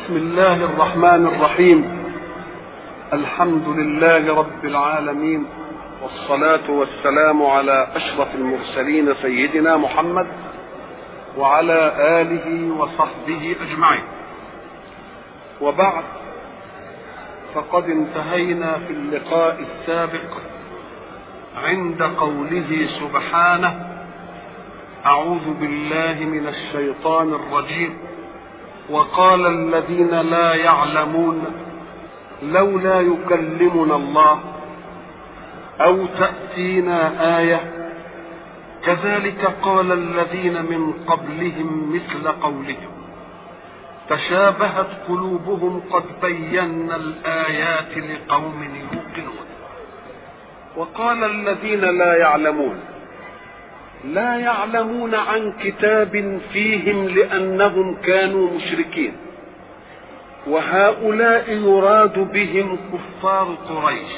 بسم الله الرحمن الرحيم. الحمد لله رب العالمين، والصلاة والسلام على أشرف المرسلين سيدنا محمد وعلى آله وصحبه أجمعين. وبعد، فقد انتهينا في اللقاء السابق عند قوله سبحانه: أعوذ بالله من الشيطان الرجيم. وقال الذين لا يعلمون لولا يكلمنا الله أو تأتينا آية كذلك قال الذين من قبلهم مثل قولهم تشابهت قلوبهم قد بينا الآيات لقوم يوقنون. وقال الذين لا يعلمون عن كتاب فيهم لأنهم كانوا مشركين، وهؤلاء يراد بهم كفار قريش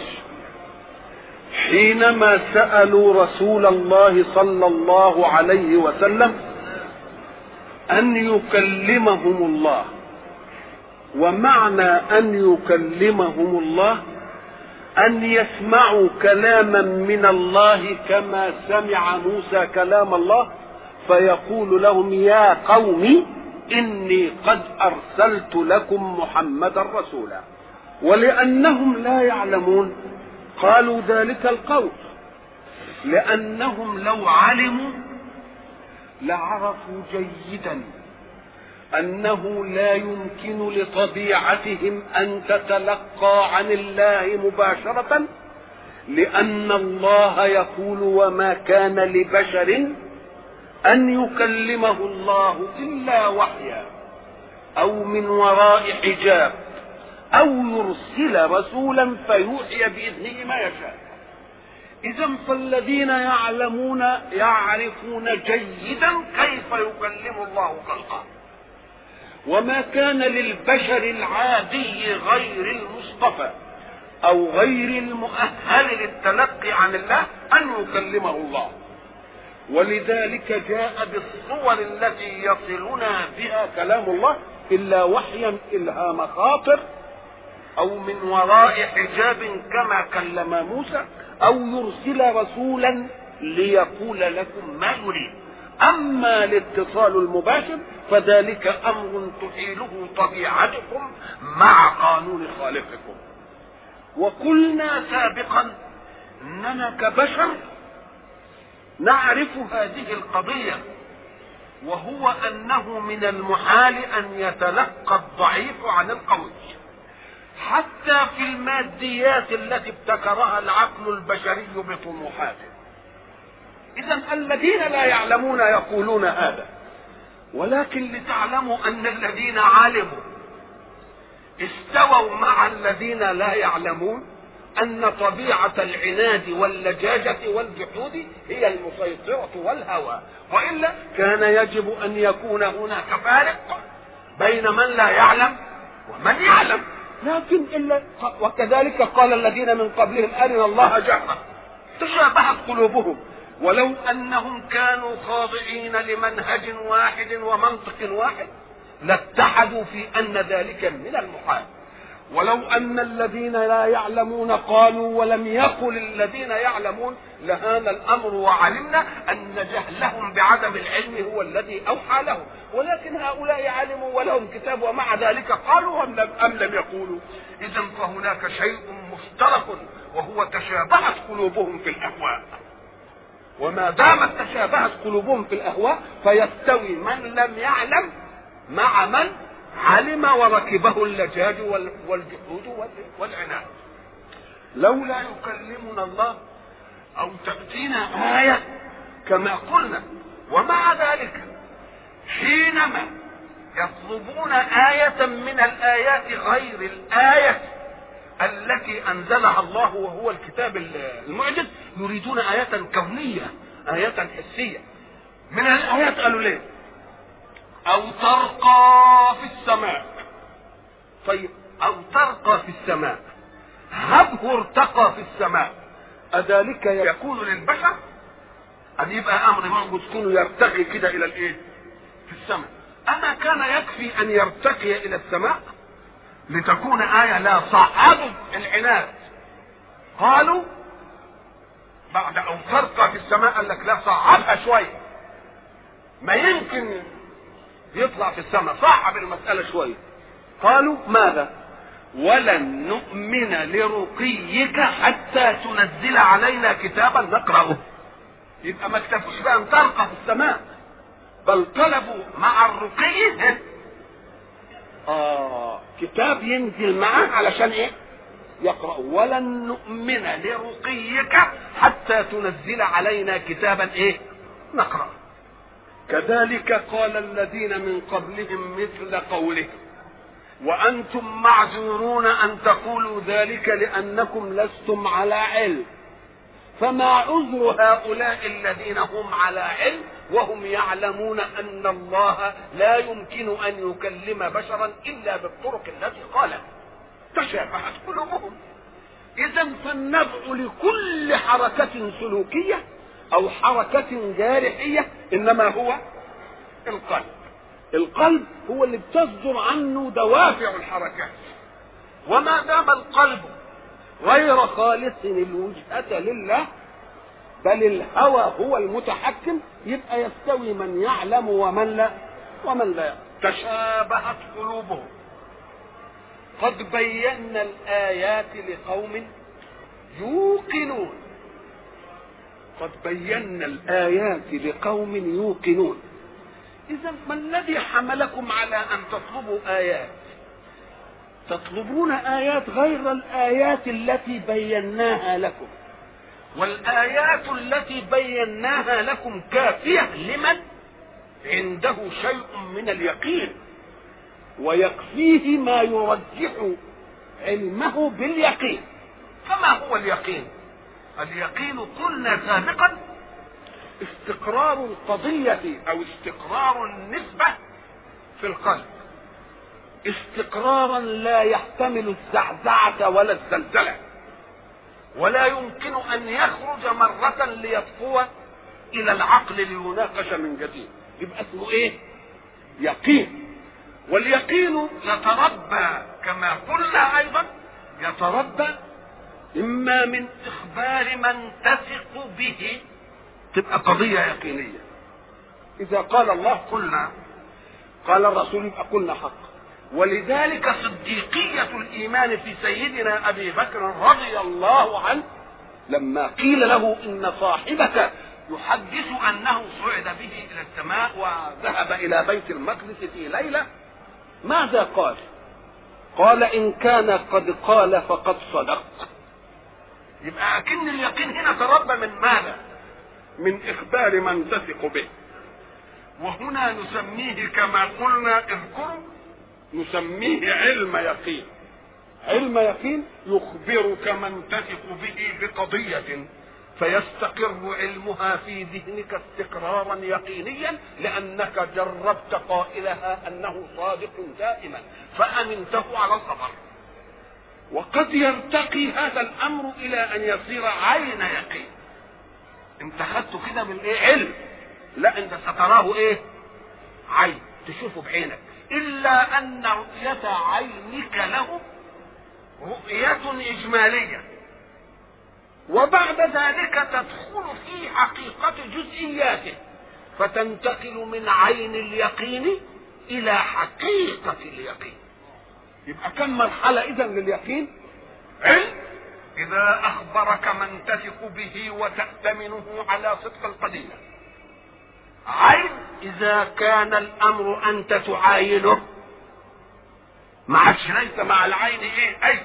حينما سألوا رسول الله صلى الله عليه وسلم أن يكلمهم الله. ومعنى أن يكلمهم الله أن يسمعوا كلاما من الله كما سمع موسى كلام الله، فيقول لهم: يا قوم إني قد أرسلت لكم محمدا رسولا. ولأنهم لا يعلمون قالوا ذلك القول، لأنهم لو علموا لعرفوا جيدا أنه لا يمكن لطبيعتهم أن تتلقى عن الله مباشرة، لأن الله يقول: وما كان لبشر أن يكلمه الله إلا وحيا أو من وراء حجاب أو يرسل رسولا فيوحي بإذنه ما يشاء. إذا فالذين يعلمون يعرفون جيدا كيف يكلم الله خلقه. وما كان للبشر العادي غير المصطفى أو غير المؤهل للتلقي عن الله أن يكلمه الله. ولذلك جاء بالصور التي يصلنا بها كلام الله إلا وحيا إلهام خاطر أو من وراء حجاب كما كلم موسى أو يرسل رسولا ليقول لكم ما يريد. أما الاتصال المباشر فذلك أمر تحيله طبيعتكم مع قانون خالقكم. وقلنا سابقا أننا كبشر نعرف هذه القضية، وهو أنه من المحال أن يتلقى الضعيف عن القوي، حتى في الماديات التي ابتكرها العقل البشري بطموحاته. إذن الذين لا يعلمون يقولون هذا، ولكن لتعلموا أن الذين علموا استووا مع الذين لا يعلمون، أن طبيعة العناد واللجاجة والجحود هي المسيطرة والهوى، وإلا كان يجب أن يكون هناك فارق بين من لا يعلم ومن يعلم. لكن إلا وكذلك قال الذين من قبلهم أرنا الله جهرا تشابهت قلوبهم. ولو أنهم كانوا خاضعين لمنهج واحد ومنطق واحد لاتحدوا في أن ذلك من المحال. ولو أن الذين لا يعلمون قالوا ولم يقل الذين يعلمون لهان الأمر، وعلمنا أن جهلهم بعدم العلم هو الذي أوحى لهم. ولكن هؤلاء علموا ولهم كتاب ومع ذلك قالوا أم لم يقولوا. إذن فهناك شيء مشترك، وهو تشابهت قلوبهم في الأهواء. وما دامت تشابهت قلوبهم في الأهواء فيستوي من لم يعلم مع من علم وركبه اللجاج والجحود والعناد. لولا يكلمنا الله أو تأتينا آية كما قلنا. ومع ذلك حينما يطلبون آية من الآيات غير الآية التي أنزلها الله وهو الكتاب المعجز، يريدون آية كونية، آية حسية. من الآيات قالوا ليه؟ أو ترقى في السماء. طيب، أو ترقى في السماء، هبه ارتقى في السماء، أذلك يكون للبشر أن يبقى أمر موجود كونه يرتقي كده إلى الإيه؟ في السماء. أما كان يكفي أن يرتقي إلى السماء لتكون آية. لا صعدوا العناد، قالوا بعد أن ترقى في السماء قال لك لا صعبها شوية، ما يمكن يطلع في السماء، صعب المسألة شوية. قالوا ماذا؟ ولن نؤمن لرقيك حتى تنزل علينا كتابا نقرأه. يبقى ما اكتفوش بأن ترقى في السماء، بل طلبوا مع الرقي كتاب ينزل معه علشان ايه؟ يقرأ. ولن نؤمن لرقيك حتى تنزل علينا كتابا ايه؟ نقرأ. كذلك قال الذين من قبلهم مثل قولهم وأنتم معذورون أن تقولوا ذلك لأنكم لستم على علم. فما عذر هؤلاء الذين هم على علم وهم يعلمون أن الله لا يمكن أن يكلم بشرا إلا بالطرق التي قالت؟ تشابهت قلوبهم. إذا فالنبع لكل حركة سلوكية أو حركة جارحية إنما هو القلب. القلب هو اللي بتصدر عنه دوافع الحركات، وما دام القلب غير خالص الوجهة لله بل الهوى هو المتحكم، يبقى يستوي من يعلم ومن لا. تشابهت قلوبهم. قد بينا الآيات لقوم يوقنون. قد بينا الآيات لقوم يوقنون. إذا ما الذي حملكم على أن تطلبوا آيات؟ تطلبون آيات غير الآيات التي بيناها لكم، والآيات التي بيناها لكم كافية لمن عنده شيء من اليقين، ويكفيه ما يرجح علمه باليقين. فما هو اليقين؟ اليقين قلنا سابقا استقرار القضية أو استقرار النسبة في القلب، استقرارا لا يحتمل الزعزعة ولا الزلزلة، ولا يمكن أن يخرج مرة ليطفو إلى العقل ليناقش من جديد. يبقى اسمه إيه؟ يقين. واليقين يتربى كما قلنا أيضا، يتربى إما من إخبار من تثق به، تبقى قضية يقينية. إذا قال الله قلنا، قال الرسول يبقى قلنا حق. ولذلك صديقية الإيمان في سيدنا أبي بكر رضي الله عنه لما قيل له إن صاحبك يحدث أنه صعد به إلى السماء وذهب إلى بيت المقدس في ليلة، ماذا قال؟ قال إن كان قد قال فقد صدق. يبقى أكن اليقين هنا تربى من ماذا؟ من إخبار من تثق به. وهنا نسميه كما قلنا اذكروا، نسميه علم يقين. علم يقين يخبرك من تثق به بقضية فيستقر علمها في ذهنك استقرارا يقينيا، لأنك جربت قائلها أنه صادق دائما فأمنته على الخبر. وقد يرتقي هذا الأمر إلى أن يصير عين يقين. انت خدته كده بالايه؟ علم. لا، انت ستراه ايه؟ عين، تشوفه بعينك. الا ان رؤية عينك له رؤية اجمالية، وبعد ذلك تدخل في حقيقة جزئياته فتنتقل من عين اليقين الى حقيقة اليقين. يبقى كم مرحلة اذا لليقين؟ علم إذا أخبرك من تثق به وتأتمنه على صدق القضية. عين إذا كان الأمر أنت تعاينه، ما عادش ليس مع العين إيه؟ أي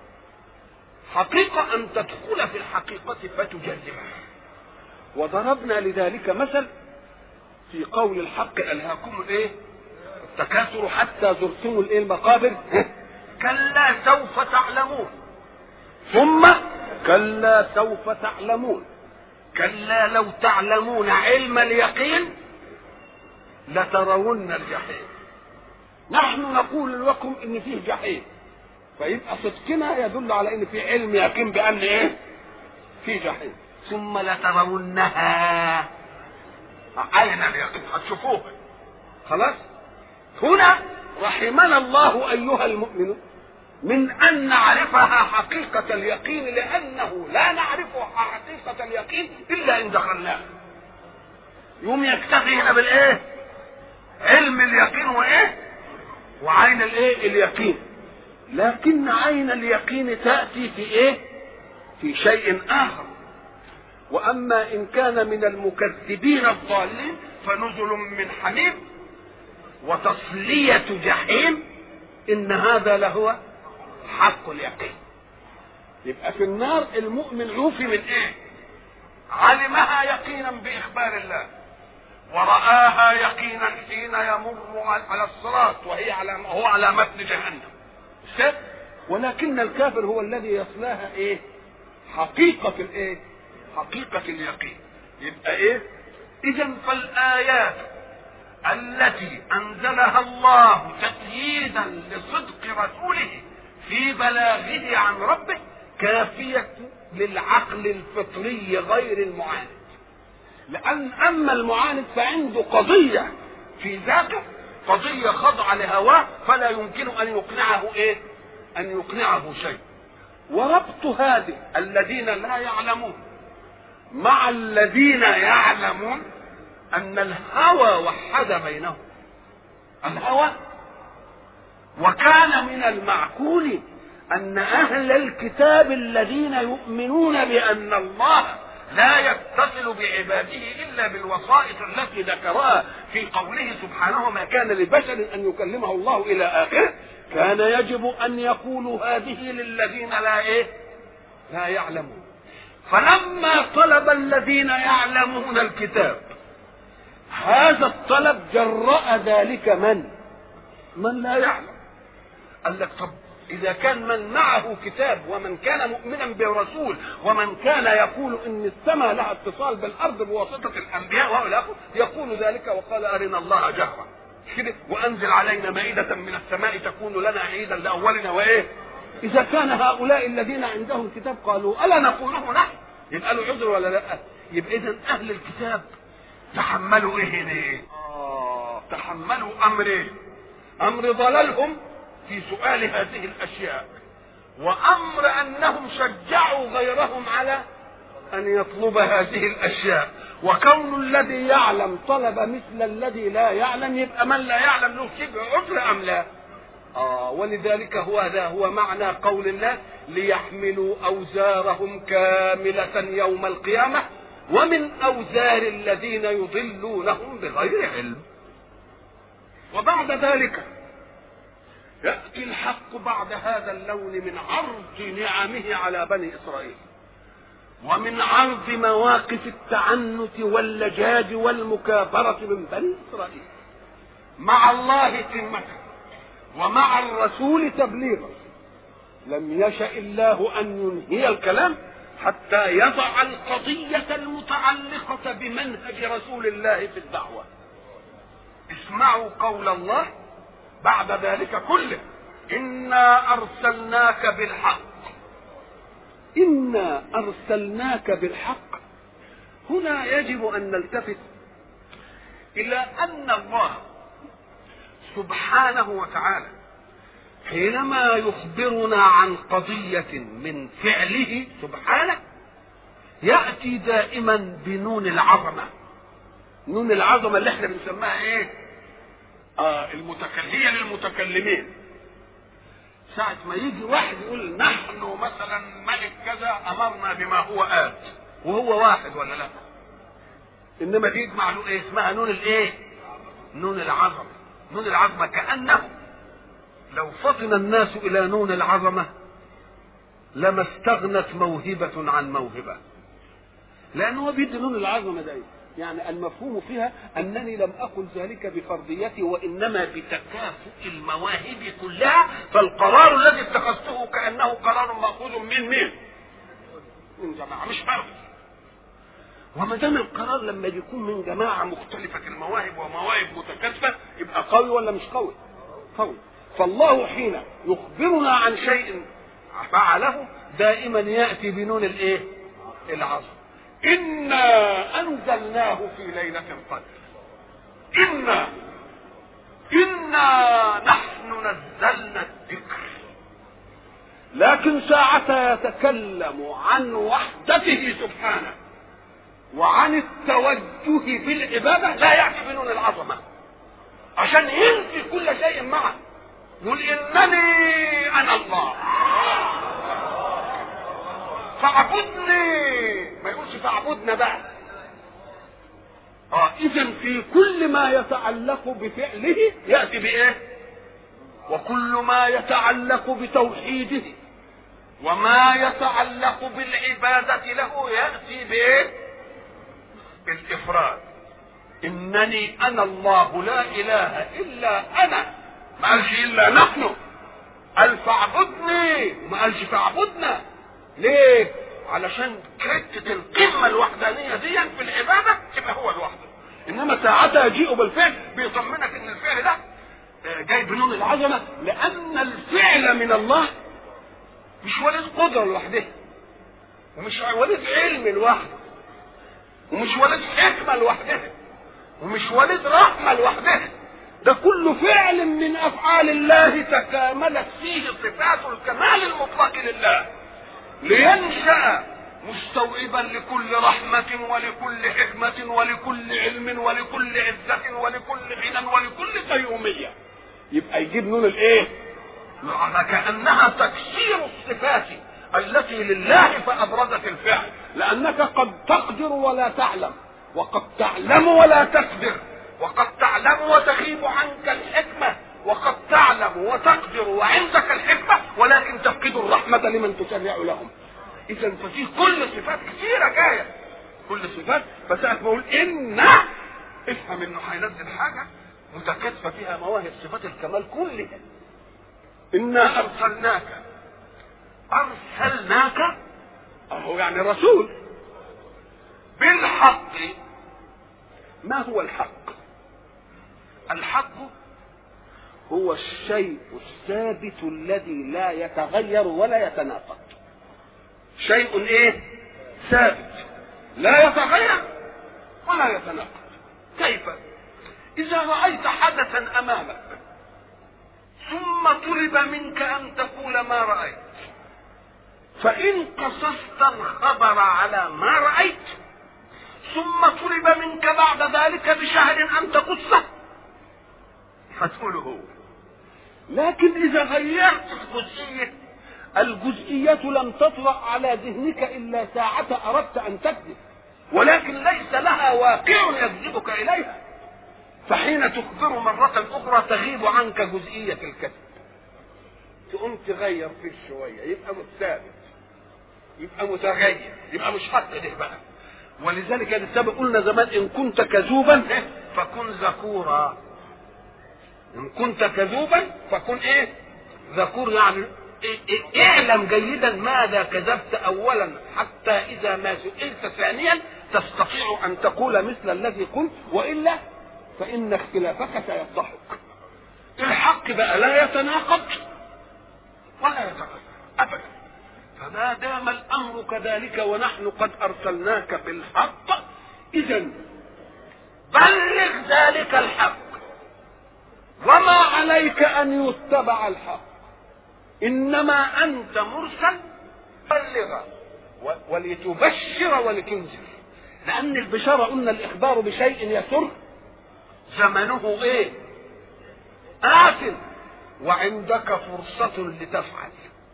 حقيقة أن تدخل في الحقيقة فتجذبها. وضربنا لذلك مثل في قول الحق ألهاكم الإيه؟ التكاثر حتى زرتم الإيه؟ المقابر. كلا سوف تعلمون، ثم كلا سوف تعلمون. كلا لو تعلمون علم اليقين لترون الجحيم. نحن نقول لكم ان فيه جحيم، فيبقى صدقنا يدل على ان في علم يقين بان ايه؟ في جحيم. ثم لترونها عين اليقين، هتشوفوها. خلاص. هنا رحمنا الله ايها المؤمنون من أن نعرفها حقيقة اليقين، لأنه لا نعرف حقيقة اليقين إلا إن دخلناه. يوم يكتفي هنا بالإيه؟ علم اليقين وإيه؟ وعين الإيه؟ اليقين. لكن عين اليقين تأتي في إيه؟ في شيء آخر. وأما إن كان من المكذبين الضالين فنزل من حميم وتصلية جحيم، إن هذا لهو حق اليقين. يبقى في النار المؤمن عوفي من ايه؟ علمها يقينا باخبار الله، ورآها يقينا حين يمر على الصراط وهو على متن جهنم. ولكن الكافر هو الذي يصلاها ايه؟ حقيقة الايه؟ حقيقة اليقين. يبقى ايه؟ اذا فالآيات التي انزلها الله تأييدا لصدق رسوله في بلاغه عن ربه كافية للعقل الفطري غير المعاند. لأن أما المعاند فعنده قضية في ذاته، قضية خاضعة لهواه، فلا يمكن أن يقنعه إيه؟ أن يقنعه شيء. وربط هذه الذين لا يعلمون مع الذين يعلمون أن الهوى وحد بينهم. الهوى، وكان من المعقول أن أهل الكتاب الذين يؤمنون بأن الله لا يتصل بعباده إلا بالوسائط التي ذكرها في قوله سبحانه ما كان لبشر أن يكلمه الله إلى آخره، كان يجب أن يقولوا هذه للذين لا يعلمون. فلما طلب الذين يعلمون الكتاب هذا الطلب جرأ ذلك من لا يعلم. قال لك طب إذا كان من معه كتاب ومن كان مؤمنا برسول ومن كان يقول إن السماء لها اتصال بالأرض بواسطة الأنبياء وهؤلاء يقول ذلك وقال أرنا الله جهرا كده وأنزل علينا مائدة من السماء تكون لنا عيدا لأولنا وإيه. إذا كان هؤلاء الذين عندهم كتاب قالوا ألا نقوله نحن، يبقى له عذر ولا لا؟ يبقى إذن أهل الكتاب تحملوا إيه؟ تحملوا أمرين: أمر ضلالهم في سؤال هذه الأشياء، وأمر أنهم شجعوا غيرهم على أن يطلب هذه الأشياء. وكون الذي يعلم طلب مثل الذي لا يعلم، يبقى من لا يعلم له شبه عذر أم لا؟ ولذلك هو معنى قول الله: ليحملوا أوزارهم كاملة يوم القيامة ومن أوزار الذين يضلونهم بغير علم. وبعد ذلك يأتي الحق بعد هذا اللون من عرض نعمه على بني إسرائيل، ومن عرض مواقف التعنت واللجاج والمكابرة من بني إسرائيل مع الله تمة ومع الرسول تبليغا. لم يشأ الله أن ينهي الكلام حتى يضع القضية المتعلقة بمنهج رسول الله في الدعوة. اسمعوا قول الله بعد ذلك كله: إنا أرسلناك بالحق. إنا أرسلناك بالحق. هنا يجب أن نلتفت إلى أن الله سبحانه وتعالى حينما يخبرنا عن قضية من فعله سبحانه يأتي دائما بنون العظمة. نون العظمة اللي احنا بنسميها ايه؟ هي للمتكلمين. ساعة ما يجي واحد يقول نحن مثلا ملك كذا أمرنا بما هو آت، وهو واحد ولا لا؟ إنما دي يجمع له ايه؟ اسمها نون الايه؟ نون العظمة. نون العظمة كأنه لو فطن الناس إلى نون العظمة لما استغنت موهبة عن موهبة، لأنه بيدي نون العظمة دايما. يعني المفهوم فيها أنني لم أقل ذلك بفرضيتي وإنما بتكافؤ المواهب كلها، فالقرار الذي اتخذته كأنه قرار مأخوذ من جماعة مش فرد. وما دام القرار لما يكون من جماعة مختلفة المواهب ومواهب متكاتفة يبقى قوي ولا مش قوي؟ قوي. فالله حين يخبرنا عن شيء فعله دائما يأتي بنون الايه؟ العظم. إنا أنزلناه في ليلة القدر. إنا نحن نزلنا الذكر لكن ساعة يتكلم عن وحدته سبحانه وعن التوجه بالعبادة لا يأتي بنون العظمة عشان ينفي كل شيء معه. يقول إنني أنا الله فاعبدني، ما يقولش فاعبدنا بقى. إذن في كل ما يتعلق بفعله يأتي بإيه؟ وكل ما يتعلق بتوحيده وما يتعلق بالعبادة له يأتي بإيه؟ بالإفراد. إنني أنا الله لا إله إلا أنا، ما قالش إلا نحن، قال فاعبدني وما قالش فاعبدنا. ليه؟ علشان كتة القمة الوحدانية دي في العبادة تبقى هو لوحده. إنما ساعتها يجيء بالفعل بيطمنك إن الفعل ده جاي بنون العظمة، لأن الفعل من الله مش ولد قدرة لوحده، ومش ولد علم لوحده، ومش ولد حكمة لوحده، ومش ولد رحمة لوحده. ده كل فعل من أفعال الله تكاملت فيه صفات الكمال المطلق لله لينشأ مستوعبا لكل رحمة ولكل حكمة ولكل علم ولكل عزة ولكل غنى ولكل قيومية. يبقى يجيب نون الايه؟ كأنها تكسير الصفات التي لله فأبرزت الفعل، لأنك قد تقدر ولا تعلم، وقد تعلم ولا تقدر، وقد تعلم وتغيب عنك الحكمة، وقد تعلم وتقدر وعندك الحكمة ولكن تفقد الرحمة لمن تشرع لهم. إذا ففي كل صفات كثيرة جاية، كل صفات. فساعة ما أقول إن افهم إنه هينزل حاجة متكاتفة فيها مواهب صفات الكمال كلها. إنا أرسلناك أهو يعني رسول بالحق. ما هو الحق؟ الحق هو الشيء الثابت الذي لا يتغير ولا يتناقض. شيء ايه؟ ثابت لا يتغير ولا يتناقض. كيف؟ إذا رأيت حدثا أمامك ثم طلب منك أن تقول ما رأيت، فإن قصصت الخبر على ما رأيت ثم طلب منك بعد ذلك بشهر أن تقصه فتقوله هو. لكن إذا غيرت الجزئية لم تطرأ على ذهنك إلا ساعة أردت أن تكذب، ولكن ليس لها واقع يجذبك إليها، فحين تخبر مرة أخرى تغيب عنك جزئية الكذب، تقوم تغير فيه شوية يبقى ثابت، يبقى متغير، يبقى مش حق ده بقى. ولذلك السابق قلنا زمان إن كنت كذوبا فكن ذكورا. إن كنت كذوبا فكن إيه؟ ذكور. يعني اعلم جيدا ماذا كذبت أولا حتى إذا ما سئلت ثانيا تستطيع أن تقول مثل الذي قلت، وإلا فإن اختلافك سيفضحك. الحق بقى لا يتناقض ولا يتغير أبدا. فما دام الأمر كذلك ونحن قد أرسلناك بالحق، إذن بلغ ذلك الحق، وما عليك أن يتبع الحق، إنما أنت مرسل بلغ ولتبشر ولتنذر. لأن البشارة قلنا الإخبار بشيء يسر زمنه إيه؟ آت وعندك فرصة لتفعل.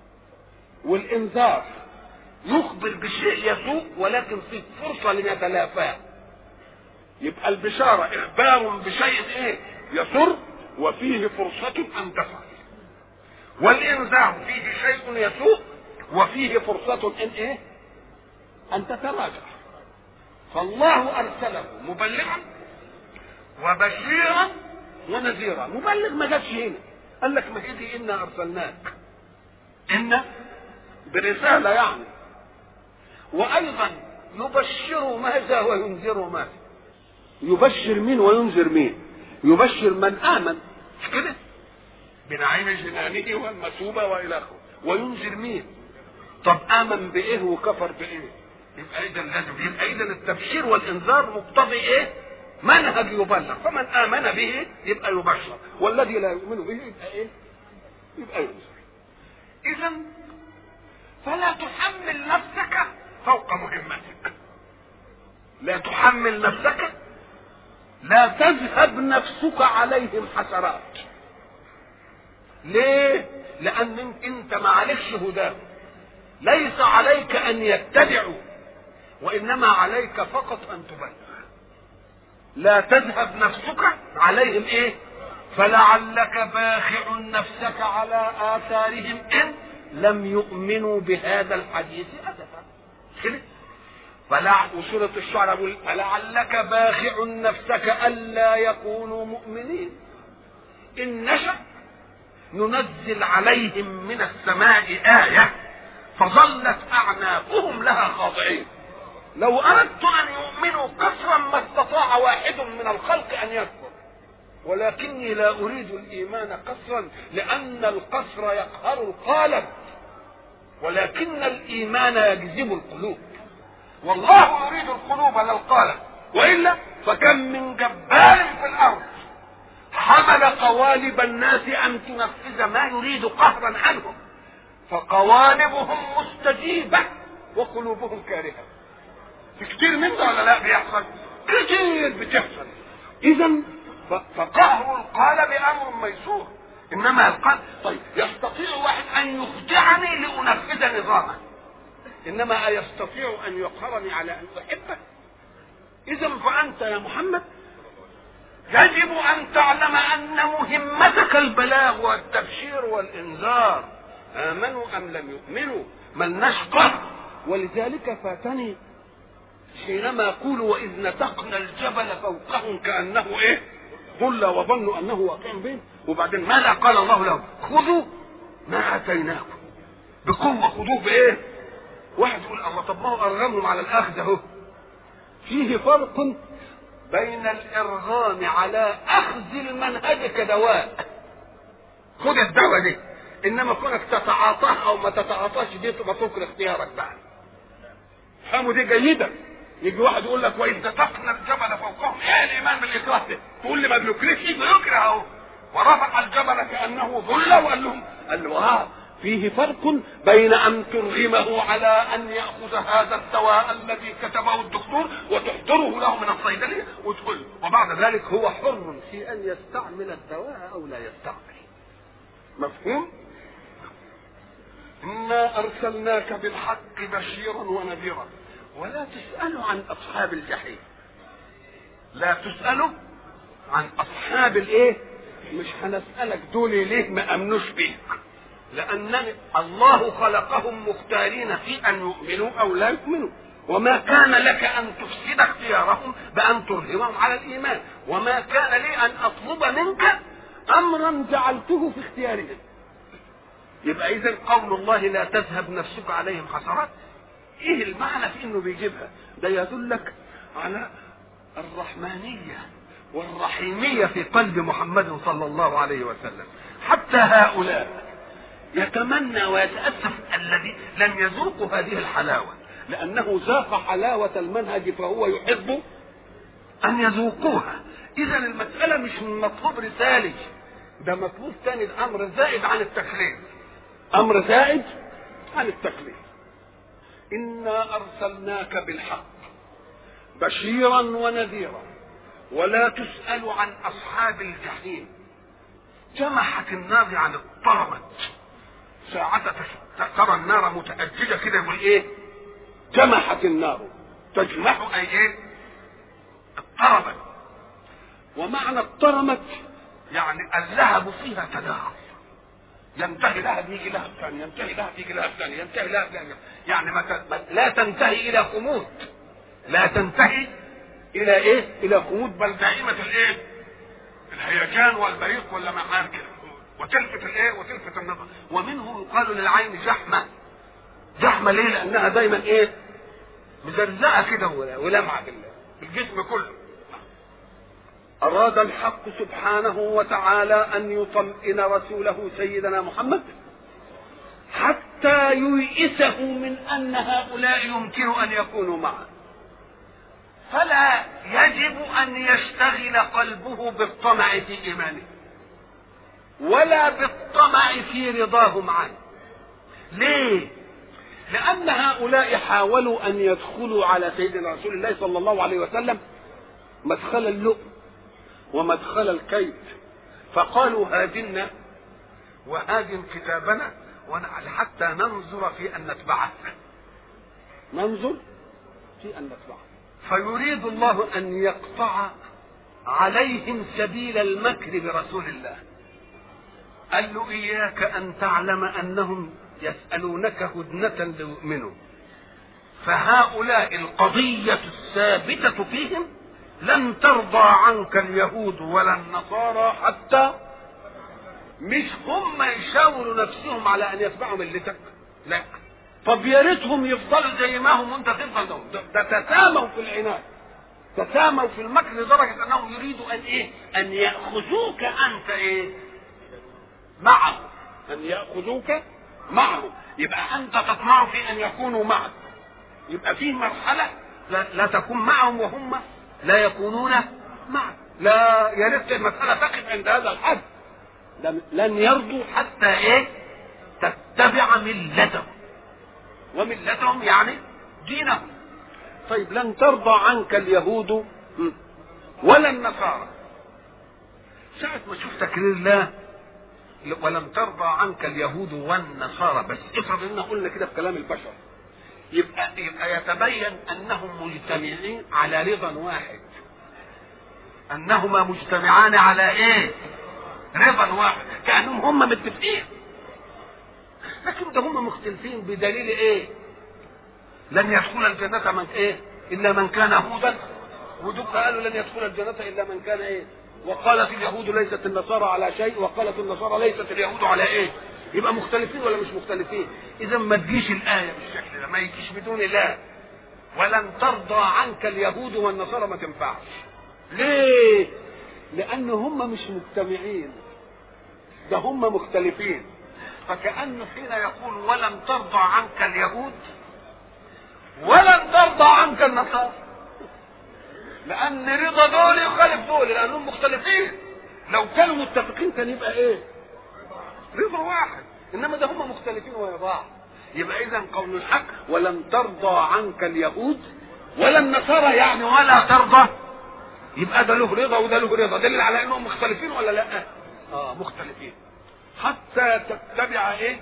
والإنذار يخبر بشيء يسوء ولكن فيه فرصة ليتلافاه. يبقى البشارة إخبار بشيء إيه؟ يسر وفيه فرصة أن تفعل، والإنذار فيه شيء يسوء وفيه فرصة إن إيه؟ أن تتراجع. فالله أرسله مبلغا وبشيرا ونذيرا. مبلغ ما جاتش هنا، قال لك ما هي إنا أرسلناك، إن برسالة يعني، وأيضا يبشر ماذا وينذر ماذا. يبشر مين وينذر مين؟ يبشر من آمن مش كده بنعيم جنانه والمثوبة وإلى آخره، وينذر مين؟ طب آمن بإيه وكفر بإيه؟ يبقى إذا لازم، يبقى إذا التبشير والإنذار مقتضي إيه؟ منهج يبلغ. فمن آمن به يبقى يبشر، والذي لا يؤمن به يبقى إيه؟ يبقى ينذر. إذا فلا تحمل نفسك فوق مهمتك، لا تحمل نفسك، لا تذهب نفسك عليهم حسرات. ليه؟ لأن انت ما عليكش هداه، ليس عليك أن يتبعوا، وإنما عليك فقط أن تبلغ. لا تذهب نفسك عليهم ايه؟ فلعلك باخع نفسك على آثارهم إن لم يؤمنوا بهذا الحديث أسفا. كده وسورة الشعراء يقول فلعلك باخع نفسك ألا يكونوا مؤمنين إن نشأ ننزل عليهم من السماء آية فظلت أعناقهم لها خاضعين. لو أردت أن يؤمنوا قسرا ما استطاع واحد من الخلق أن يكفر، ولكني لا أريد الإيمان قسرا، لأن القسر يقهر القالب، ولكن الإيمان يجذب القلوب، والله يريد القلوب لا القالب. وإلا فكم من جبار في الأرض حمل قوالب الناس أن تنفذ ما يريد قهرا عنهم، فقوالبهم مستجيبة وقلوبهم كارهة. في كتير من ده ولا لا بيحصل؟ كتير بتحصل. إذا فقهر القالب أمر ميسور، إنما القلب طيب يستطيع واحد أن يخدعني لأنفذ نظامه، إنما يستطيع أن يقهرني على أن أحبه. إذا فأنت يا محمد يجب أن تعلم أن مهمتك البلاغ والتبشير والإنذار. آمنوا أم لم يؤمنوا ملناش قهر. ولذلك فاتني حينما يقول وإذ نتقنا الجبل فوقهم كأنه إيه؟ ظل وظنوا أنه واقع بهم. وبعدين ماذا قال الله لهم؟ خذوا ما آتيناكم بقوة. خذوه بإيه؟ واحد يقول الله طب ما هو أرغمهم على الأخذ أهو. فيه فرق بين الإرغام على أخذ المنهج كدواء، خذ الدواء دي، إنما كونك تتعاطاها أو ما تتعاطاش دي تبقى تكره اختيارك بقى. فهموا دي جيدا. يجي واحد يقول لك وإذ نتقنا الجبل فوقهم، إيه الإيمان بالإكراه ده؟ تقول لي ما بنكرهش، بيكره أهو. ورفع الجبل كأنه ظل وقال لهم قال له فيه فرق بين أن ترغمه على أن يأخذ هذا الدواء الذي كتبه الدكتور وتحضره له من الصيدلية وتقول، وبعد ذلك هو حر في أن يستعمل الدواء أو لا يستعمل. مفهوم؟ إنا أرسلناك بالحق بشيرا ونذيرا ولا تسألوا عن أصحاب الجحيم. لا تسألوا عن أصحاب الإيه؟ مش هنسألك دول ليه ما أمنوش بيك، لأن الله خلقهم مختارين في أن يؤمنوا أو لا يؤمنوا، وما كان لك أن تفسد اختيارهم بأن ترهبهم على الإيمان، وما كان لي أن أطلب منك أمرا جعلته في اختيارهم. يبقى إذن قول الله لا تذهب نفسك عليهم حسرات، إيه المعنى في إنه بيجيبها؟ ده يدلك على الرحمانية والرحيمية في قلب محمد صلى الله عليه وسلم. حتى هؤلاء يتمنى ويتأسف الذي لم يذوقوا هذه الحلاوة، لأنه ذاق حلاوة المنهج فهو يحب أن يذوقوها. إذا المسألة مش من مطلوب رسالي، ده مطلوب ثاني، الأمر زائد عن التكليف، أمر زائد عن التكليف. إنا أرسلناك بالحق بشيرا ونذيرا ولا تسأل عن أصحاب الجحيم. جمحت النار عن اضطربت، ساعة ترى النار متأججة كده يقول ايه؟ جمحت النار، تجمح اي ايه؟ اضطربت. ومعنى اضطرمت يعني اللهب فيها تداخل، ينتهي لهب يجي لهب ثاني، ينتهي لهب يجي لهب ثاني، ينتهي لهب ثاني، يعني لا تنتهي الى خمود، لا تنتهي الى ايه؟ الى خمود، بل دائمة الايه؟ الهيجان والبريق ولا معان كده، وتلفت الايه؟ وتلفت النظر. ومنه يقال للعين جحمة. جحمة ليه؟ لانها دايما ايه؟ مزرزقة كده ولمعة بالجسم كله. اراد الحق سبحانه وتعالى ان يطمئن رسوله سيدنا محمد حتى ييئسه من ان هؤلاء يمكن ان يكونوا معه، فلا يجب ان يشتغل قلبه بالطمع في ايمانه ولا بالطمع في رضاهم عنه. ليه؟ لأن هؤلاء حاولوا أن يدخلوا على سيدنا رسول الله صلى الله عليه وسلم مدخل اللؤم ومدخل الكيد، فقالوا هادنا وهادن كتابنا حتى ننظر في أن نتبعك، ننظر في أن نتبعك. فيريد الله أن يقطع عليهم سبيل المكر برسول الله. قال له إياك أن تعلم أنهم يسألونك هدنة ليؤمنوا، فهؤلاء القضية الثابتة فيهم لن ترضى عنك اليهود ولا النصارى حتى مش هم يشاوروا نفسهم على أن يتبعوا ملتك، لا، طب يا ريتهم يفضلوا زي ما هم وانت تفضل لهم. ده تساموا في العناد، تساموا في المكر لدرجة أنهم يريدوا أن إيه؟ أن يأخذوك أنت إيه؟ معه، أن يأخذوك معه. يبقى أنت تطمع في أن يكونوا معك، يبقى فيه مرحلة لا تكون معهم وهم لا يكونون معك. لا، يا ريت المسألة تقف عند هذا الحد. لن يرضوا حتى إيه؟ تتبع ملتهم، وملتهم يعني دينهم. طيب لن ترضى عنك اليهود ولا النصارى. ساعة ما تشوف تكرير الله ولن ترضى عنك اليهود والنصارى، بس افرض ان قلنا كده في كلام البشر، يبقى يتبين انهم مجتمعين على رضا واحد، انهما مجتمعان على ايه؟ رضا واحد، كانهم هم متفقين. لكن ده هم مختلفين بدليل ايه؟ لن يدخل الجنة من ايه؟ الا من كان هودا، ودول قالوا لن يدخل الجنة الا من كان ايه؟ وقالت اليهود ليست النصارى على شيء، وقالت النصارى ليست اليهود على ايه؟ يبقى مختلفين ولا مش مختلفين؟ اذا ما تجيش الايه بالشكل ده، ما يجيش بدون لا. ولن ترضى عنك اليهود والنصارى ما تنفعش. ليه؟ لان هم مش مجتمعين، ده هم مختلفين. فكأنه حين يقول ولن ترضى عنك اليهود ولن ترضى عنك النصارى، لأن رضا دول يخالف دول لأنهم مختلفين. لو كانوا متفقين كان يبقى إيه؟ رضا واحد، إنما ده هم مختلفين ويا بعض. يبقى إذا قول الحق ولن ترضى عنك اليهود ولا النصارى، يعني ولا ترضى، يبقى ده له رضا وده له رضا، دليل على إنهم مختلفين ولا لأ؟ مختلفين. حتى تتبع إيه؟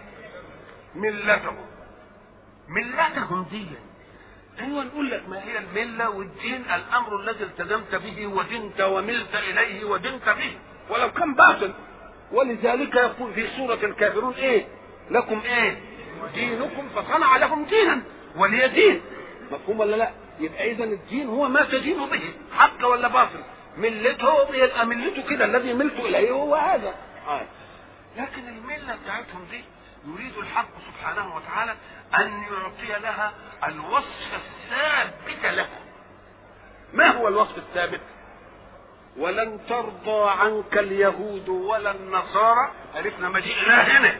ملتهم دي. ايوه نقول لك ما هي المله والدين؟ الامر الذي التزمت به ودنت وملت اليه ودنت به ولو كان باطل. ولذلك يقول في سوره الكافرون ايه؟ لكم ايه؟ دينكم فصنع لهم دينا ولي دين. مفهوم ولا لا؟ يبقى اذا الدين هو ما تدين به، حق ولا باطل. ملته يبقى ملته كده، الذي ملت اليه هو هذا. لكن المله بتاعتهم دي يريد الحق سبحانه وتعالى أن يعطي لها الوصف الثابت لها. ما هو الوصف الثابت؟ ولن ترضى عنك اليهود ولا النصارى، عرفنا مجيء الله هنا،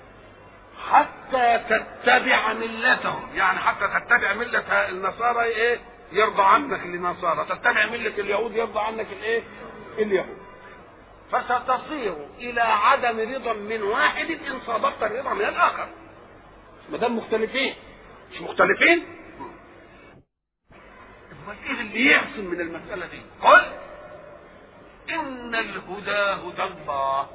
حتى تتبع ملتهم، يعني حتى تتبع ملة النصارى ايه؟ يرضى عنك النصارى، تتبع ملة اليهود يرضى عنك الايه؟ اليهود. فستصير الى عدم رضا من واحد ان صادفت الرضا من الاخر. ما دام مختلفين، مش مختلفين؟ ايه اللي يحصل من المسألة دي؟ قل ان الهدى هدى الله،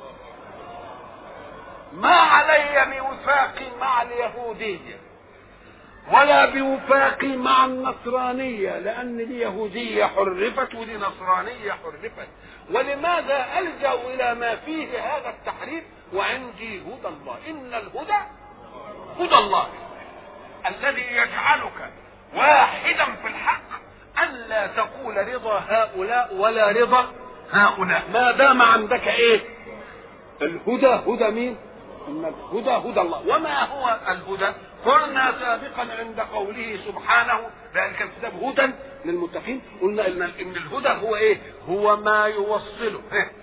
ما علي بوفاقي مع اليهودية ولا بوفاقي مع النصرانية، لأن دي يهودية حرفت ودي نصرانية حرفت. ولماذا ألجأ إلى ما فيه هذا التحريف وعندي هدى الله؟ إن الهدى هدى الله الذي يجعلك واحدا في الحق، أن لا تقول رضا هؤلاء ولا رضا هؤلاء، ما دام عندك إيه؟ الهدى هدى مين؟ إن الهدى هدى الله. وما هو الهدى؟ قلنا سابقا عند قوله سبحانه ذلك الكتاب هدى للمتقين، قلنا ان الهدى هو ايه؟ هو ما يوصله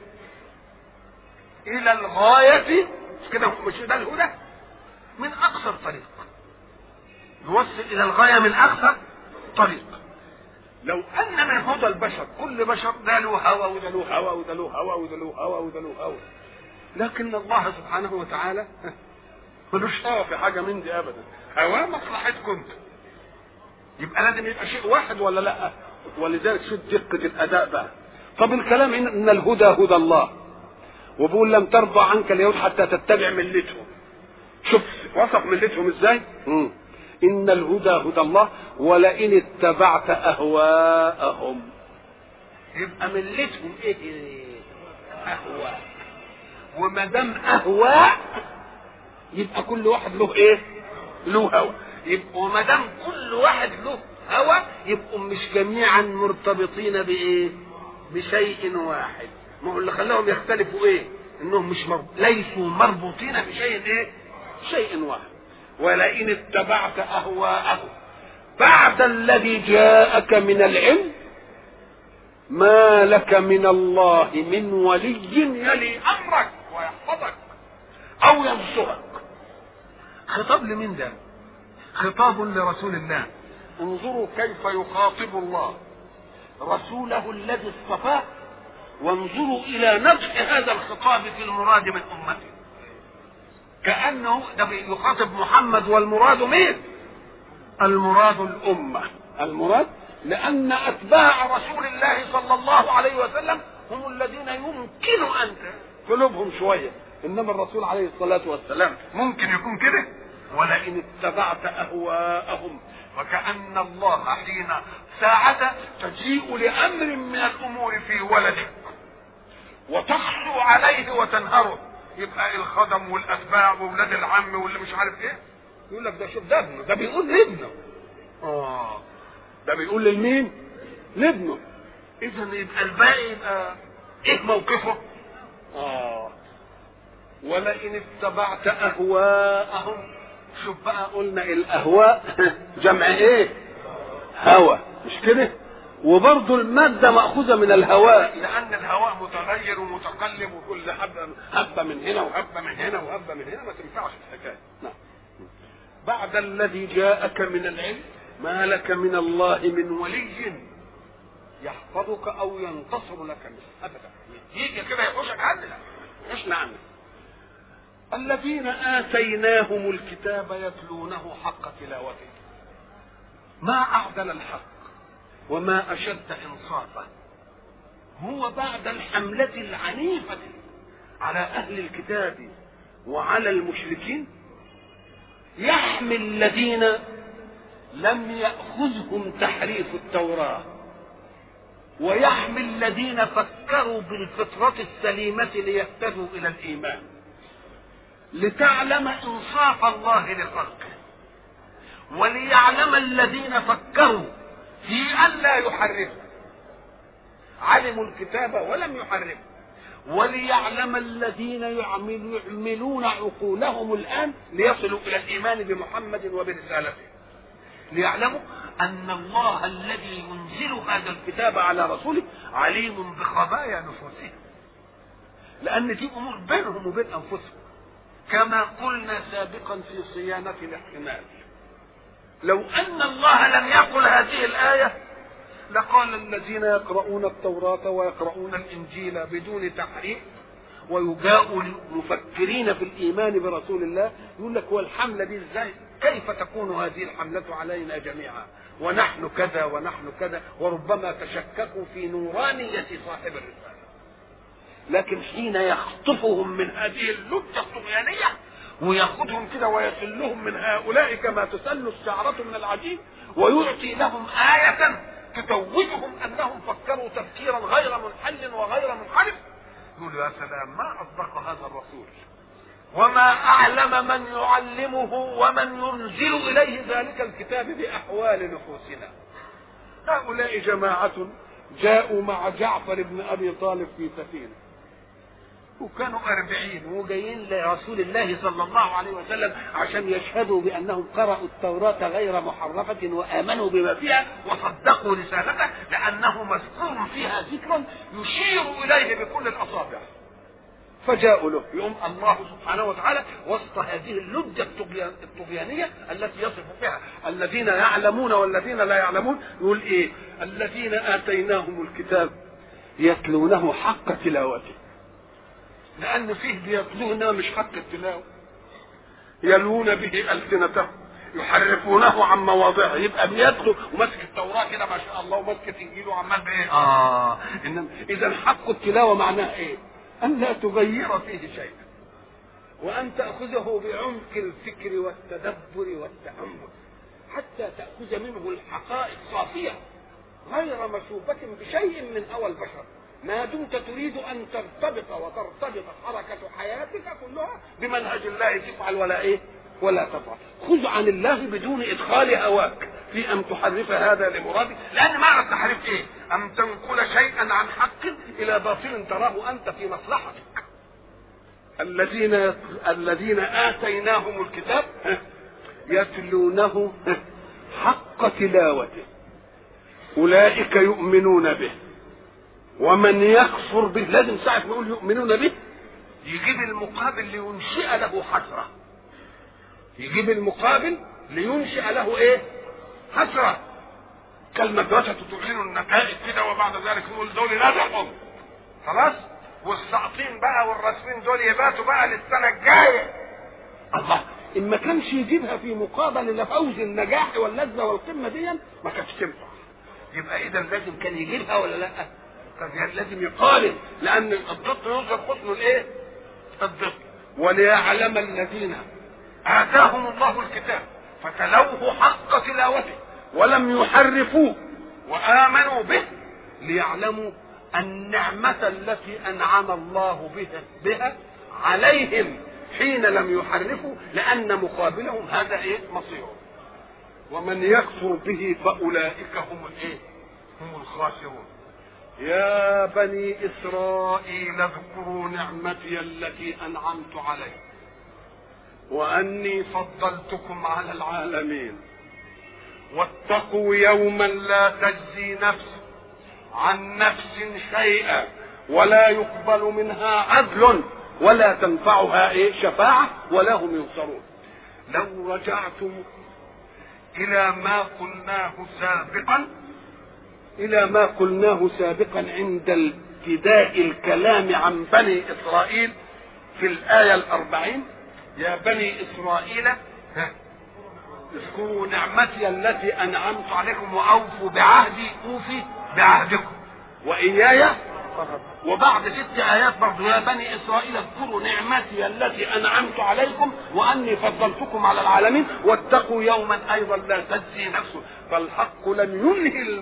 الى الغاية، كده مش ده الهدى؟ من اقصر طريق، يوصل الى الغاية من اقصر طريق. لو ان من هدى البشر كل بشر ده له هوى وده له هوى وده له هوى وده له هوى وده له هوى، لكن الله سبحانه وتعالى ملوش هوى في حاجه من دي ابدا، هواه مصلحتكم انت. يبقى لازم يبقى شيء واحد ولا لا؟ ولذلك شوف دقه الاداء بقى. طب الكلام ان الهدى هدى الله، وبيقول لم ترضى عنك اليهود حتى تتبع ملتهم. شوف وصف ملتهم ازاي؟ ان الهدى هدى الله ولئن اتبعت اهواءهم. يبقى ملتهم ايه؟ اهواء. وما دام اهواء يبقى كل واحد له ايه؟ له هوى. يبقى وما دام كل واحد له هوى يبقوا مش جميعا مرتبطين بايه؟ بشيء واحد. ما هو اللي خلاهم يختلفوا ايه؟ انهم مش ليسوا مربوطين بشيء ايه؟ شيء واحد. ولئن اتبعت اهواءهم بعد الذي جاءك من العلم ما لك من الله من ولي يلي امرك ويحفظك او ينصرك. خطاب لمين ده؟ خطاب لرسول الله. انظروا كيف يخاطب الله رسوله الذي اصطفاه، وانظروا الى نطق هذا الخطاب في المراد من امته. كانه ده يخاطب محمد، والمراد مين؟ المراد الامه. المراد لان اتباع رسول الله صلى الله عليه وسلم هم الذين يمكن ان قلوبهم شويه، انما الرسول عليه الصلاه والسلام ممكن يكون كده. ولئن اتبعت اهواءهم، وكأن الله حين ساعة تجيء لأمر من الأمور في ولدك وتخشو عليه وتنهره، يبقى الخدم والأتباع وولاد العم واللي مش عارف ايه يقول لك ده شوف ده ابنه، ده بيقول لابنه. ده بيقول لمين؟ لابنه. إذا يبقى الباقي يبقى ايه موقفه؟ ولئن اتبعت أهواءهم. شوف بقى قلنا الاهواء جمع ايه؟ هوى، مش كده؟ وبرضه الماده ماخوذه من الهواء، لان الهواء متغير ومتقلب، وكل هبه من هنا وهبه من هنا وهبه من هنا، ما تنفعش الحكايه. نعم. بعد الذي جاءك من العلم ما لك من الله من ولي يحفظك او ينتصر لك منه ابدا. يجي كده يحوشك عننا، يحوشنا عنك. الذين آتيناهم الكتاب يتلونه حق تلاوته. ما أعدل الحق وما أشد إنصافه. هو بعد الحملة العنيفة على أهل الكتاب وعلى المشركين يحمي الذين لم يأخذهم تحريف التوراة، ويحمي الذين فكروا بالفطرة السليمة ليهتدوا إلى الإيمان، لتعلم انصاف الله لخلقه، وليعلم الذين فكروا في ان لا يحرفوا، علموا الكتاب ولم يحرفوا، وليعلم الذين يعملون عقولهم الان ليصلوا الى الايمان بمحمد وبرسالته، ليعلموا ان الله الذي ينزل هذا الكتاب على رسوله عليم بخبايا نفوسهم، لان دي امور بينهم وبين انفسهم. كما قلنا سابقا في صيانة الاحتمال، لو أن الله لم يقل هذه الآية لقال الذين يقرؤون التوراة ويقرؤون الإنجيل بدون تحريف، ويجاء المفكرين في الإيمان برسول الله يقول لك والحملة دي إزاي؟ كيف تكون هذه الحملة علينا جميعا ونحن كذا ونحن كذا، وربما تشككوا في نورانية صاحب الرسالة. لكن حين يخطفهم من هذه اللجة الطغيانية ويأخذهم كده ويسلهم من هؤلاء كما تسل الشعرة من العجين، ويعطي لهم آية تتوجهم أنهم فكروا تفكيرا غير منحل وغير منحرف، يقول يا سلام ما أصدق هذا الرسول، وما أعلم من يعلمه ومن ينزل إليه ذلك الكتاب بأحوال نفوسنا. هؤلاء جماعة جاءوا مع جعفر بن أبي طالب في سفينة، وكانوا 40 وجايين لرسول الله صلى الله عليه وسلم عشان يشهدوا بأنهم قرأوا التوراة غير محرفة وآمنوا بما فيها وصدقوا رسالته، لأنه مذكور فيها ذكرا يشير إليه بكل الأصابع. فجاءوا له، يقوم الله سبحانه وتعالى وسط هذه اللجة الطغيانية التي يصف فيها الذين يعلمون والذين لا يعلمون، يقول ايه؟ الذين آتيناهم الكتاب يتلونه حق تلاوته، لأن فيه بيتلوه إنما مش حق التلاوة. يلوون به ألسنتهم يحرفونه عن مواضعه. يبقى بيدخل وماسك التوراة كده ما شاء الله وماسك انجيله وعمال بايه انما اذا حق التلاوة معناه ايه؟ ان لا تغير فيه شيئا وان تأخذه بعمق الفكر والتدبر والتأمل حتى تأخذ منه الحقائق صافية غير مشوبة بشيء من هوى البشر، ما دمت تريد ان ترتبط وترتبط حركة حياتك كلها بمنهج الله تفعل ولا ايه ولا تفعل. خذ عن الله بدون ادخال هواك في ان تحرف هذا لمرادك، لان معنى التحريف ايه؟ ان تنقل شيئا عن حق الى باطل تراه انت في مصلحتك. الذين اتيناهم الكتاب يتلونه حق تلاوته اولئك يؤمنون به ومن يكفر به. لازم ساعة ما يقول يؤمنون به يجيب المقابل لينشئ له حسرة، يجيب المقابل لينشئ له ايه؟ حسرة. كالمدرسة تعلن النتائج كده وبعد ذلك نقول دول نجحوا خلاص والساقطين بقى والراسمين دول يباتوا بقى للسنة الجاية. الله، ان ما كانش يجيبها في مقابل لفوز النجاح واللذة والقمة دي ما كانتش تنفع. يبقى اذا لازم كان يجيبها ولا لا؟ كان لازم يقارن، لان الضد يظهر حسن الايه؟ الضد. وليعلم الذين آتاهم الله الكتاب فتلوه حق تلاوته ولم يحرفوه وآمنوا به ليعلموا النعمة التي أنعم الله بها عليهم حين لم يحرفوا، لأن مقابلهم هذا إيه؟ مصيرهم. ومن يكفر به فأولئك هم الإيه؟ هم الخاسرون. يا بني إسرائيل اذكروا نعمتي التي أنعمت عليكم وأني فضلتكم على العالمين واتقوا يوما لا تجزي نفس عن نفس شيئا ولا يقبل منها عدل ولا تنفعها ايه؟ شفاعة ولا هم ينصرون. لو رجعتم إلى ما قلناه سابقا عند ابتداء الكلام عن بني إسرائيل في الآية 40 يا بني إسرائيل اذكروا نعمتي التي أنعمت عليكم وأوفوا بعهدي أوفي بعهدكم وإياي. وبعد 6 آيات برضو يا بني إسرائيل اذكروا نعمتي التي أنعمت عليكم وأني فضلتكم على العالمين واتقوا يوما أيضا لا تجزي نفس. فالحق لم ينهي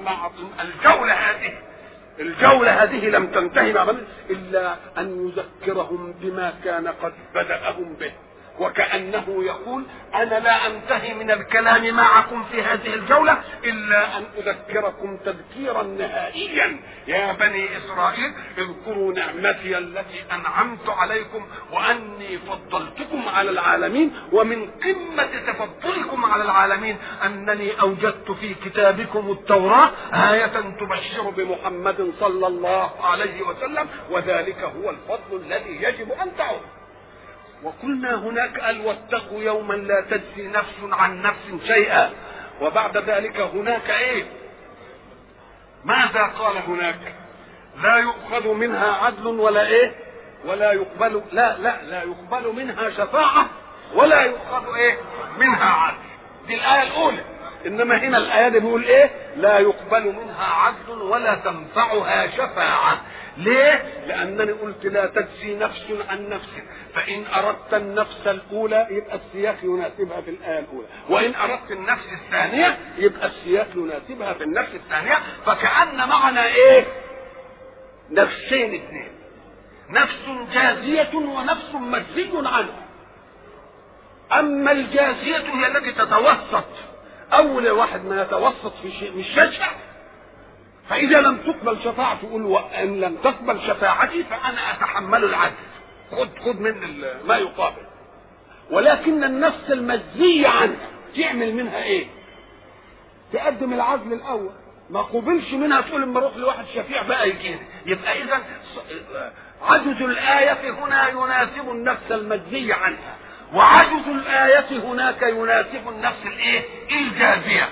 الجولة هذه لم تنتهي مع إلا أن يذكرهم بما كان قد بدأهم به، وكأنه يقول أنا لا أنتهي من الكلام معكم في هذه الجولة إلا أن أذكركم تذكيرا نهائيا. يا بني إسرائيل اذكروا نعمتي التي أنعمت عليكم وأني فضلتكم على العالمين. ومن قمة تفضلكم على العالمين أنني أوجدت في كتابكم التوراة آية تبشر بمحمد صلى الله عليه وسلم، وذلك هو الفضل الذي يجب أن تعود. وقلنا هناك قال واتقوا يوما لا تجزي نفس عن نفس شيئا، وبعد ذلك هناك ايه؟ ماذا قال هناك؟ لا يؤخذ منها عدل ولا ايه؟ ولا يقبل لا يقبل منها شفاعة ولا يؤخذ ايه؟ منها عدل. دي الآية الأولى. إنما هنا الآية دي بيقول ايه؟ لا يقبل منها عدل ولا تنفعها شفاعة. ليه؟ لأنني قلت لا تجزي نفس عن نفس، فإن أردت النفس الأولى يبقى السياق يناسبها في الآية الأولى، وإن أردت النفس الثانية يبقى السياق يناسبها في النفس الثانية. فكأن معنى إيه؟ نفسين اثنين، نفس جازية ونفس مجزي عنها. أما الجازية هي التي تتوسط، أول واحد ما يتوسط في شيء مش يشفع، فإذا لم تقبل شفاعتي يقول وإن لم تقبل شفاعتي فأنا أتحمل العدل، خد من ما يقابل. ولكن النفس المجزية عنها تعمل منها إيه؟ تقدم العدل الأول، ما قبلش منها تقول اما اروح لواحد شفيع بقى يجيني. يبقى إذا عجز الآية هنا يناسب النفس المجزية عنها، وعجز الآية هناك يناسب النفس الإيه؟ الجازية.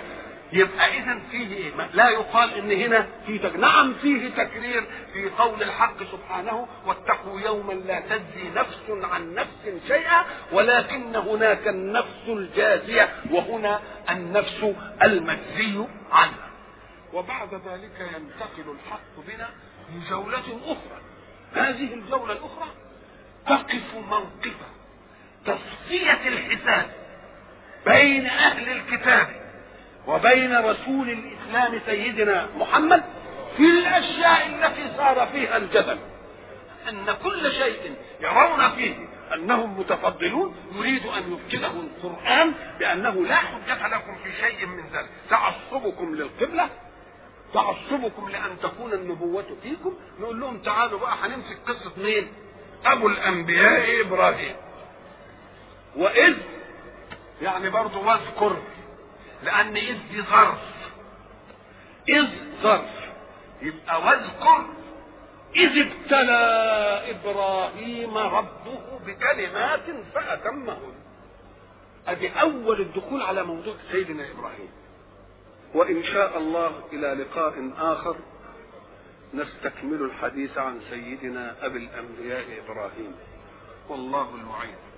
يبقى اذا فيه ايه؟ لا يقال ان هنا في نعم فيه تكرير في قول الحق سبحانه واتقوا يوما لا تجزي نفس عن نفس شيئا ولكن هناك النفس الجازية وهنا النفس المجزي عنها. وبعد ذلك ينتقل الحق بنا لجولة أخرى. هذه الجولة الأخرى تقف موقف تصفية الحساب بين أهل الكتاب وبين رسول الإسلام سيدنا محمد في الأشياء التي صار فيها الجدل، أن كل شيء يرون فيه أنهم متفضلون يريد أن يبتله القرآن بأنه لا حجة لكم في شيء من ذلك. تعصبكم للقبلة، تعصبكم لأن تكون النبوة فيكم. نقول لهم تعالوا بقى هنمسك قصة مين؟ أبو الأنبياء إبراهيم. وإذ يعني برضو واذكر، لأن إذ دي ظرف، إذ ظرف، يبقى واذكر إذ ابتلى إبراهيم ربه بكلمات فأتمهن. أدي أول الدخول على موضوع سيدنا إبراهيم. وإن شاء الله إلى لقاء آخر نستكمل الحديث عن سيدنا أبي الأنبياء إبراهيم، والله المعين.